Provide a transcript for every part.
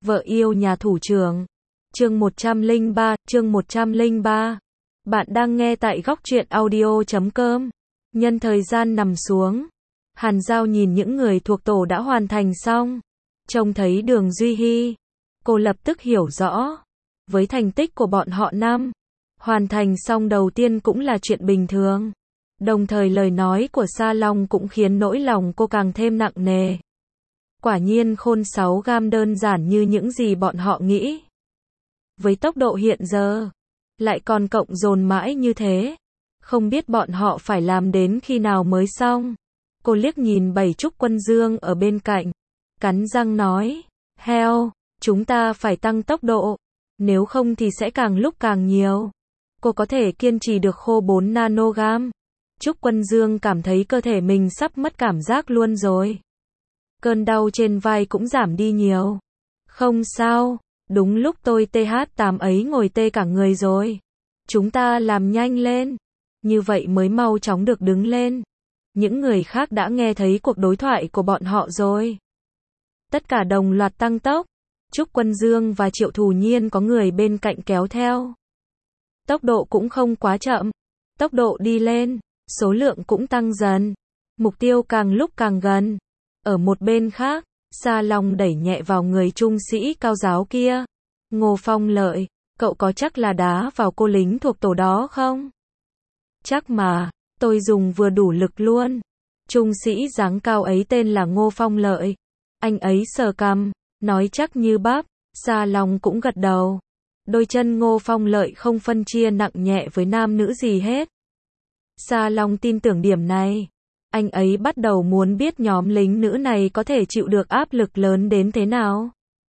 Vợ yêu nhà thủ trưởng. Chương 103. Bạn đang nghe tại góc truyện audio.com. Nhân thời gian nằm xuống, Hàn Giao nhìn những người thuộc tổ đã hoàn thành xong. Trông thấy Đường Duy Hi, cô lập tức hiểu rõ. Với thành tích của bọn họ năm, hoàn thành xong đầu tiên cũng là chuyện bình thường. Đồng thời lời nói của Sa Long cũng khiến nỗi lòng cô càng thêm nặng nề. Quả nhiên khôn 6 gam đơn giản như những gì bọn họ nghĩ. Với tốc độ hiện giờ, lại còn cộng dồn mãi như thế. Không biết bọn họ phải làm đến khi nào mới xong. Cô liếc nhìn Bảy Trúc Quân Dương ở bên cạnh, cắn răng nói, heo, chúng ta phải tăng tốc độ, nếu không thì sẽ càng lúc càng nhiều. Cô có thể kiên trì được khô 4 nanogam. Trúc Quân Dương cảm thấy cơ thể mình sắp mất cảm giác luôn rồi. Cơn đau trên vai cũng giảm đi nhiều. Không sao, đúng lúc tôi TH8 ấy ngồi tê cả người rồi. Chúng ta làm nhanh lên, như vậy mới mau chóng được đứng lên. Những người khác đã nghe thấy cuộc đối thoại của bọn họ rồi. Tất cả đồng loạt tăng tốc. Trúc Quân Dương và Triệu Thù Nhiên có người bên cạnh kéo theo. Tốc độ cũng không quá chậm. Tốc độ đi lên, số lượng cũng tăng dần. Mục tiêu càng lúc càng gần. Ở một bên khác, Sa Long đẩy nhẹ vào người trung sĩ cao giáo kia. Ngô Phong Lợi, cậu có chắc là đá vào cô lính thuộc tổ đó không? Chắc mà, tôi dùng vừa đủ lực luôn. Trung sĩ dáng cao ấy tên là Ngô Phong Lợi. Anh ấy sờ cằm, nói chắc như bắp. Sa Long cũng gật đầu. Đôi chân Ngô Phong Lợi không phân chia nặng nhẹ với nam nữ gì hết. Sa Long tin tưởng điểm này. Anh ấy bắt đầu muốn biết nhóm lính nữ này có thể chịu được áp lực lớn đến thế nào.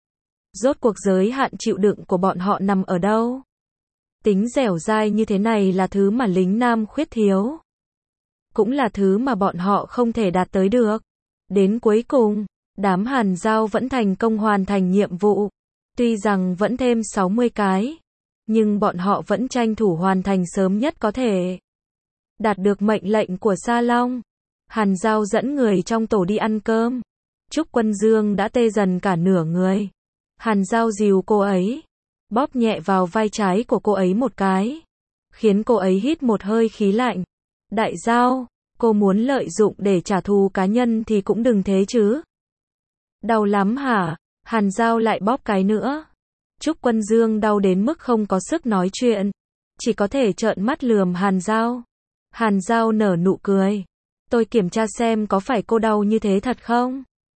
Rốt cuộc giới hạn chịu đựng của bọn họ nằm ở đâu? Tính dẻo dai như thế này là thứ mà lính nam khuyết thiếu. Cũng là thứ mà bọn họ không thể đạt tới được. Đến cuối cùng, đám Hàn Giao vẫn thành công hoàn thành nhiệm vụ. Tuy rằng vẫn thêm 60 cái, nhưng bọn họ vẫn tranh thủ hoàn thành sớm nhất có thể. Đạt được mệnh lệnh của Sa Long, Hàn Giao dẫn người trong tổ đi ăn cơm. Trúc Quân Dương đã tê dần cả nửa người. Hàn Giao dìu cô ấy, bóp nhẹ vào vai trái của cô ấy một cái, khiến cô ấy hít một hơi khí lạnh. Đại Giao, cô muốn lợi dụng để trả thù cá nhân thì cũng đừng thế chứ. Đau lắm hả? Hàn Giao lại bóp cái nữa. Trúc Quân Dương đau đến mức không có sức nói chuyện, chỉ có thể trợn mắt lườm Hàn Giao. Hàn Giao nở nụ cười. Tôi kiểm tra xem có phải cô đau như thế thật không?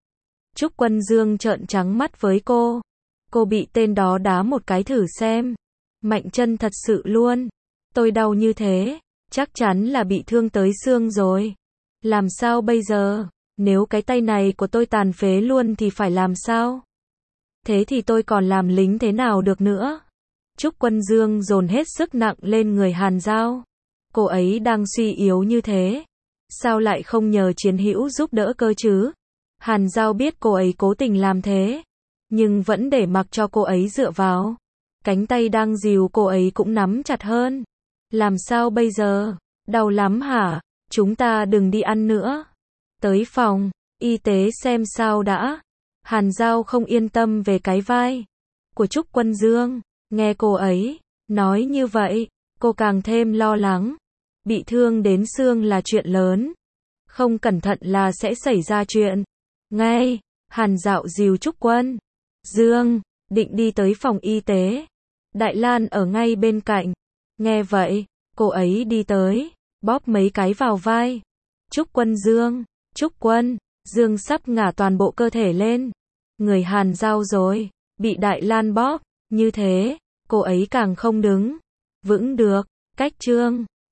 Trúc Quân Dương trợn trắng mắt với cô. Cô bị tên đó đá một cái thử xem. Mạnh chân thật sự luôn. Tôi đau như thế, chắc chắn là bị thương tới xương rồi. Làm sao bây giờ? Nếu cái tay này của tôi tàn phế luôn thì phải làm sao? Thế thì tôi còn làm lính thế nào được nữa? Trúc Quân Dương dồn hết sức nặng lên người Hàn Giao. Cô ấy đang suy yếu như thế, sao lại không nhờ chiến hữu giúp đỡ cơ chứ? Hàn Giao biết cô ấy cố tình làm thế, nhưng vẫn để mặc cho cô ấy dựa vào. Cánh tay đang dìu cô ấy cũng nắm chặt hơn. Làm sao bây giờ? Đau lắm hả? Chúng ta đừng đi ăn nữa. Tới phòng y tế xem sao đã. Hàn Giao không yên tâm về cái vai của Trúc Quân Dương. Nghe cô ấy nói như vậy, cô càng thêm lo lắng. Bị thương đến xương là chuyện lớn. Không cẩn thận là sẽ xảy ra chuyện. Ngay, Hàn Dạo dìu Trúc Quân Dương, định đi tới phòng y tế. Đại Lan ở ngay bên cạnh. Nghe vậy, cô ấy đi tới, bóp mấy cái vào vai Trúc Quân Dương. Trúc Quân Dương sắp ngả toàn bộ cơ thể lên. Người Hàn Giao rồi, bị Đại Lan bóp, như thế, cô ấy càng không đứng vững được. Cách chương